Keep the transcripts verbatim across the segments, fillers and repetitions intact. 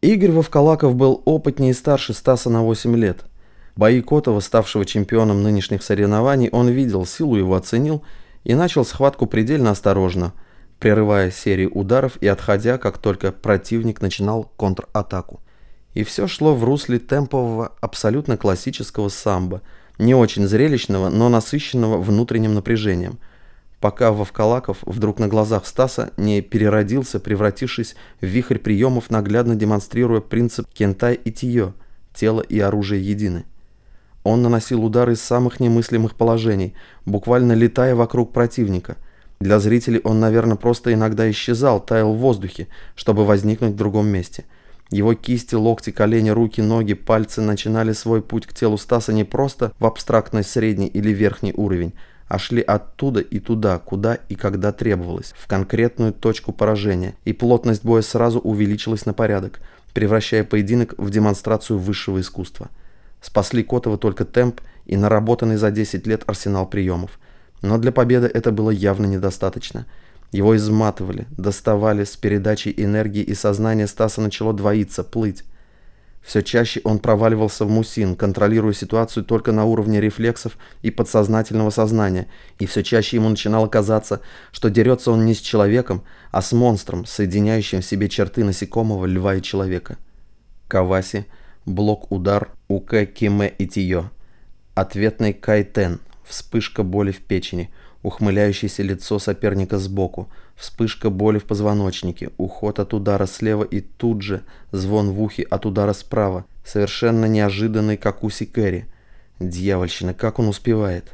Игорь Вовкалаков был опытнее и старше Стаса на восемь лет. Бои Котова, ставшего чемпионом нынешних соревнований, он видел, силу его оценил и начал схватку предельно осторожно, прерывая серии ударов и отходя, как только противник начинал контратаку. И все шло в русле темпового, абсолютно классического самбо, не очень зрелищного, но насыщенного внутренним напряжением, пока Вовкалаков вдруг на глазах Стаса не переродился, превратившись в вихрь приемов, наглядно демонстрируя принцип кентай и тиё – тело и оружие едины. Он наносил удары из самых немыслимых положений, буквально летая вокруг противника. Для зрителей он, наверное, просто иногда исчезал, таял в воздухе, чтобы возникнуть в другом месте. Его кисти, локти, колени, руки, ноги, пальцы начинали свой путь к телу Стаса не просто в абстрактный средний или верхний уровень, а шли оттуда и туда, куда и когда требовалось, в конкретную точку поражения, и плотность боя сразу увеличилась на порядок, превращая поединок в демонстрацию высшего искусства. Спасли Котова только темп и наработанный за десять лет арсенал приемов. Но для победы это было явно недостаточно. Его изматывали, доставали с передачей энергии, и сознание Стаса начало двоиться, плыть. Все чаще он проваливался в мусин, контролируя ситуацию только на уровне рефлексов и подсознательного сознания, и все чаще ему начинало казаться, что дерется он не с человеком, а с монстром, соединяющим в себе черты насекомого, льва и человека. Каваси, блок-удар, уке, киме и тиё. Ответный кайтен, вспышка боли в печени, ухмыляющееся лицо соперника сбоку, вспышка боли в позвоночнике, уход от удара слева и тут же звон в ухе от удара справа, совершенно неожиданный какуси кэри. Дьявольщина, как он успевает.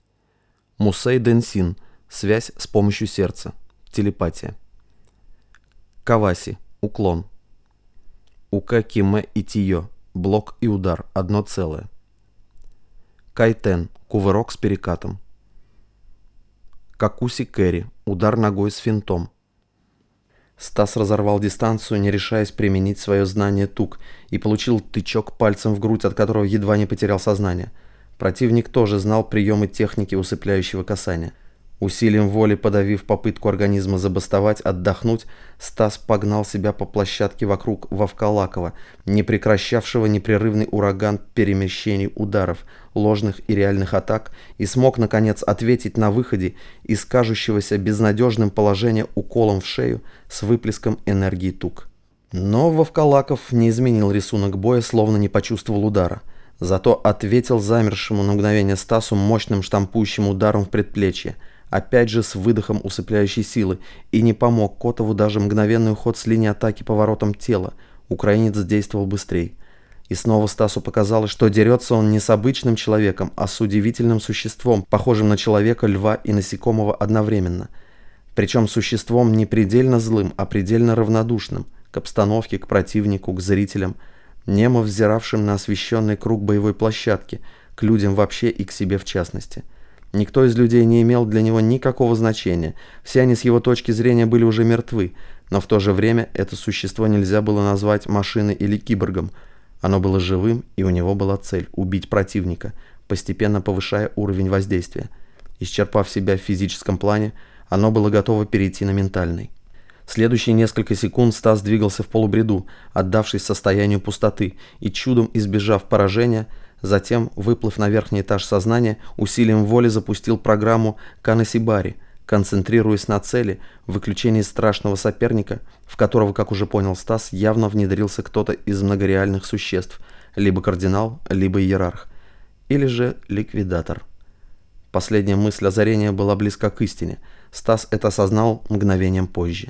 Мусей Дэнсин, связь с помощью сердца, телепатия. Каваси, уклон. Уке, киме и тиё, блок и удар, одно целое. Кайтен, кувырок с перекатом. Какуси кэри, удар ногой с финтом. Стас разорвал дистанцию, не решаясь применить свое знание тук, и получил тычок пальцем в грудь, от которого едва не потерял сознание. Противник тоже знал приемы техники усыпляющего касания. Усилием воли подавив попытку организма забастовать, отдохнуть, Стас погнал себя по площадке вокруг Вовкалакова, не прекращавшего непрерывный ураган перемещений, ударов, ложных и реальных атак, и смог, наконец, ответить на выходе из кажущегося безнадежным положения уколом в шею с выплеском энергии тук. Но Вовкалаков не изменил рисунок боя, словно не почувствовал удара. Зато ответил замершему на мгновение Стасу мощным штампующим ударом в предплечье, опять же с выдохом усыпляющей силы, и не помог Котову даже мгновенный уход с линии атаки поворотом тела. Украинец действовал быстрее. И снова Стасу показалось, что дерется он не с обычным человеком, а с удивительным существом, похожим на человека, льва и насекомого одновременно. Причем существом не предельно злым, а предельно равнодушным к обстановке, к противнику, к зрителям, немо взиравшим на освещенный круг боевой площадки, к людям вообще и к себе в частности. Никто из людей не имел для него никакого значения, все они с его точки зрения были уже мертвы, но в то же время это существо нельзя было назвать машиной или киборгом. Оно было живым, и у него была цель – убить противника, постепенно повышая уровень воздействия. Исчерпав себя в физическом плане, оно было готово перейти на ментальный. Следующие несколько секунд Стас двигался в полубреду, отдавшись состоянию пустоты, и чудом избежав поражения, затем, выплыв на верхний этаж сознания, усилием воли запустил программу Канасибари, концентрируясь на цели, в выключении страшного соперника, в которого, как уже понял Стас, явно внедрился кто-то из многореальных существ, либо кардинал, либо иерарх, или же ликвидатор. Последняя мысль озарения была близка к истине. Стас это осознал мгновением позже.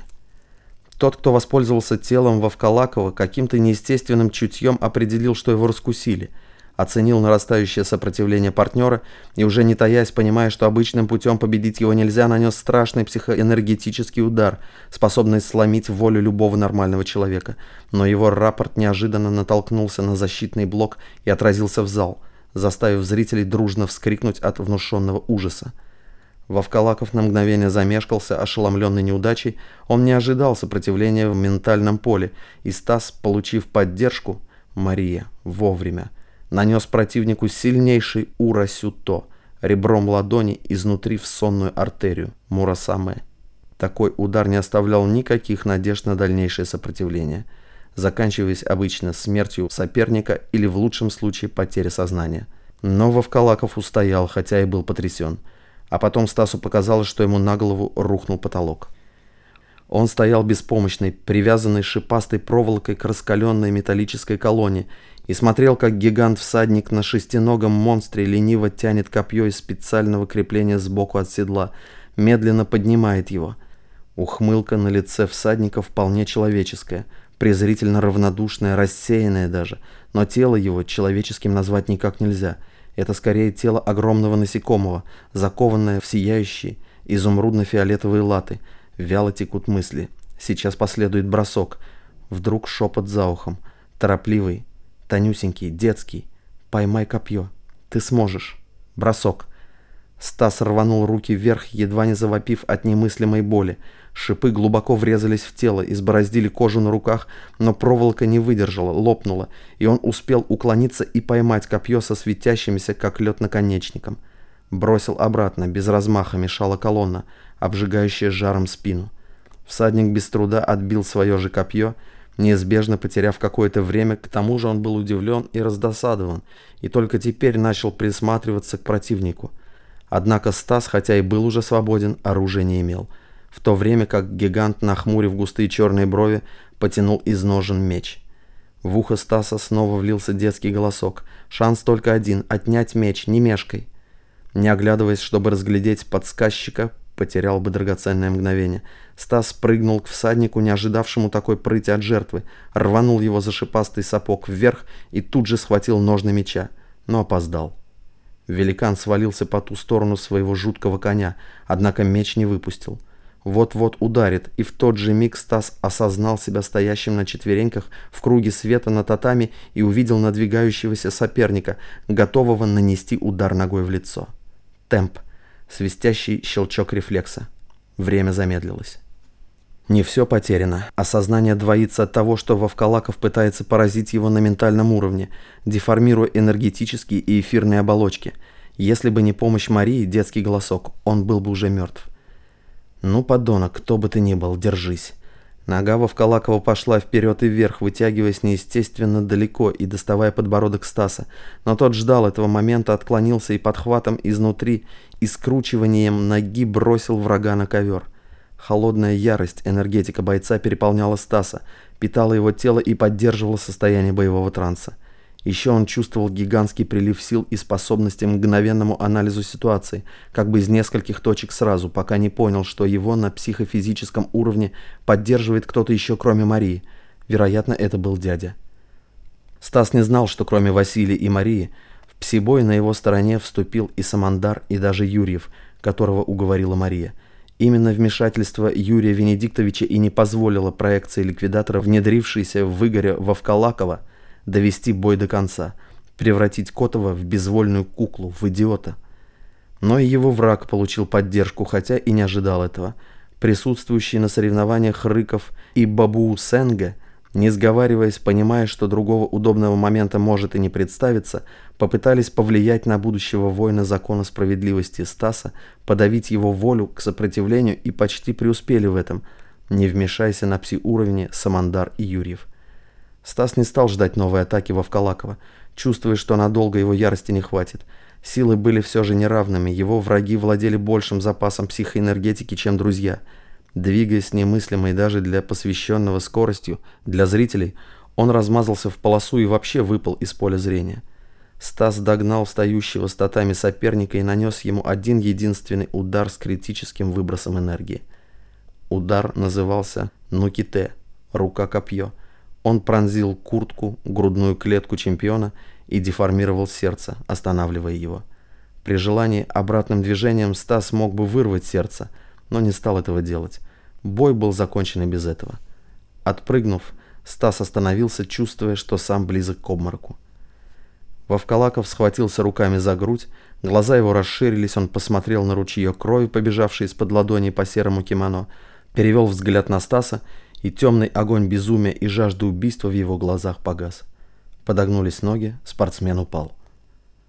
Тот, кто воспользовался телом Вовкалакова, каким-то неестественным чутьем определил, что его раскусили, оценил нарастающее сопротивление партнера и, уже не таясь, понимая, что обычным путем победить его нельзя, нанес страшный психоэнергетический удар, способный сломить волю любого нормального человека. Но его рапорт неожиданно натолкнулся на защитный блок и отразился в зал, заставив зрителей дружно вскрикнуть от внушенного ужаса. Вовкалаков на мгновение замешкался, ошеломленный неудачей. Он не ожидал сопротивления в ментальном поле, и Стас, получив поддержку, Мария, вовремя, нанес противнику сильнейший ура-сюто, ребром ладони изнутри в сонную артерию, мурасаме. Такой удар не оставлял никаких надежд на дальнейшее сопротивление. заканчиваясь обычно смертью соперника или в лучшем случае потерей сознания. Но Вовкалаков устоял, хотя и был потрясен. А потом Стасу показалось, что ему на голову рухнул потолок. Он стоял беспомощный, привязанный шипастой проволокой к раскаленной металлической колонне, и смотрел, как гигант-всадник на шестиногом монстре лениво тянет копье из специального крепления сбоку от седла, медленно поднимает его. Ухмылка на лице всадника вполне человеческая, презрительно равнодушная, рассеянная даже, но тело его человеческим назвать никак нельзя. Это скорее тело огромного насекомого, закованное в сияющие изумрудно-фиолетовые латы. Вяло текут мысли. Сейчас последует бросок. Вдруг шепот за ухом. Торопливый, тонюсенький, детский. «Поймай копье. Ты сможешь». Бросок. Стас рванул руки вверх, едва не завопив от немыслимой боли. Шипы глубоко врезались в тело, избороздили кожу на руках, но проволока не выдержала, лопнула, и он успел уклониться и поймать копье со светящимся, как лед, наконечником. Бросил обратно, без размаха мешала колонна, обжигающая жаром спину. Всадник без труда отбил свое же копье, неизбежно потеряв какое-то время. К тому же он был удивлен и раздосадован, и только теперь начал присматриваться к противнику. Однако Стас, хотя и был уже свободен, оружия не имел, в то время как гигант, нахмурив густые черные брови, потянул из ножен меч. В ухо Стаса снова влился детский голосок. Шанс только один — отнять меч, не мешкай. Не оглядываясь, чтобы разглядеть подсказчика, потерял бы драгоценное мгновение. Стас прыгнул к всаднику, не ожидавшему такой прыти от жертвы, рванул его за шипастый сапог вверх и тут же схватил ножны меча, но опоздал. Великан свалился по ту сторону своего жуткого коня, однако меч не выпустил. Вот-вот ударит, и в тот же миг Стас осознал себя стоящим на четвереньках в круге света на татами и увидел надвигающегося соперника, готового нанести удар ногой в лицо. Темп. Свистящий щелчок рефлекса. Время замедлилось. Не все потеряно. Осознание двоится от того, что Вовкалаков пытается поразить его на ментальном уровне, деформируя энергетические и эфирные оболочки. Если бы не помощь Марии, детский голосок, он был бы уже мертв. «Ну, подонок, кто бы ты ни был, держись». Нога Вовкалакова пошла вперед и вверх, вытягиваясь неестественно далеко и доставая подбородок Стаса. Но тот ждал этого момента, отклонился и подхватом изнутри и скручиванием ноги бросил врага на ковер. Холодная ярость, энергетика бойца переполняла Стаса, питала его тело и поддерживала состояние боевого транса. Еще он чувствовал гигантский прилив сил и способности к мгновенному анализу ситуации, как бы из нескольких точек сразу, пока не понял, что его на психофизическом уровне поддерживает кто-то еще, кроме Марии. Вероятно, это был дядя. Стас не знал, что кроме Василия и Марии, в псибой на его стороне вступил и Самандар, и даже Юрьев, которого уговорила Мария. Именно вмешательство Юрия Венедиктовича и не позволило проекции ликвидатора, внедрившейся в Игоря Вовкалакова, довести бой до конца, превратить Котова в безвольную куклу, в идиота. Но и его враг получил поддержку, хотя и не ожидал этого. Присутствующие на соревнованиях Рыков и Бабуу Сенге, не сговариваясь, понимая, что другого удобного момента может и не представиться, попытались повлиять на будущего воина закона справедливости Стаса, подавить его волю к сопротивлению и почти преуспели в этом, не вмешайся на пси-уровне Самандар и Юрьев. Стас не стал ждать новой атаки Вовкалакова, чувствуя, что надолго его ярости не хватит. Силы были все же неравными, его враги владели большим запасом психоэнергетики, чем друзья. Двигаясь с немыслимой даже для посвященного скоростью, для зрителей, он размазался в полосу и вообще выпал из поля зрения. Стас догнал стоящего с татами соперника и нанес ему один единственный удар с критическим выбросом энергии. Удар назывался «Нуките» – «Рука-копье». Он пронзил куртку, грудную клетку чемпиона и деформировал сердце, останавливая его. При желании обратным движением Стас мог бы вырвать сердце, но не стал этого делать. Бой был закончен и без этого. Отпрыгнув, Стас остановился, чувствуя, что сам близок к обмороку. Вовкалаков схватился руками за грудь, глаза его расширились, он посмотрел на ручеек крови, побежавший из-под ладони по серому кимоно, перевел взгляд на Стаса, и темный огонь безумия и жажды убийства в его глазах погас. Подогнулись ноги, спортсмен упал.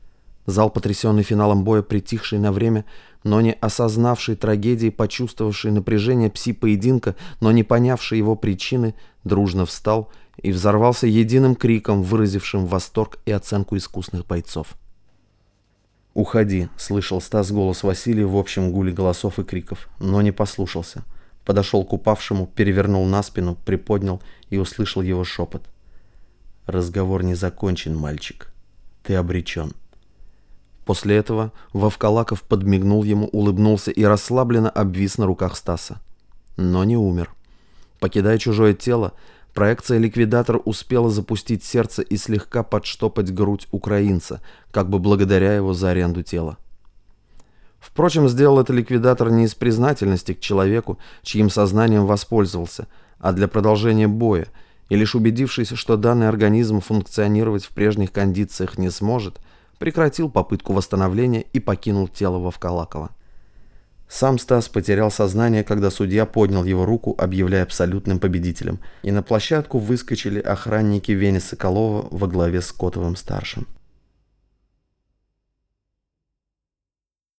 Зал, потрясенный финалом боя, притихший на время, но не осознавший трагедии, почувствовавший напряжение пси-поединка, но не понявший его причины, дружно встал и взорвался единым криком, выразившим восторг и оценку искусных бойцов. «Уходи!» — слышал Стас голос Василия в общем гуле голосов и криков, но не послушался. Подошел к упавшему, перевернул на спину, приподнял и услышал его шепот. «Разговор не закончен, мальчик. Ты обречен». После этого Вовкалаков подмигнул ему, улыбнулся и расслабленно обвис на руках Стаса. Но не умер. Покидая чужое тело, проекция ликвидатора успела запустить сердце и слегка подштопать грудь украинца, как бы благодаря его за аренду тела. Впрочем, сделал это ликвидатор не из признательности к человеку, чьим сознанием воспользовался, а для продолжения боя, и лишь убедившись, что данный организм функционировать в прежних кондициях не сможет, прекратил попытку восстановления и покинул тело Вовкалакова. Сам Стас потерял сознание, когда судья поднял его руку, объявляя абсолютным победителем, и на площадку выскочили охранники Вени Соколова во главе с Котовым-старшим.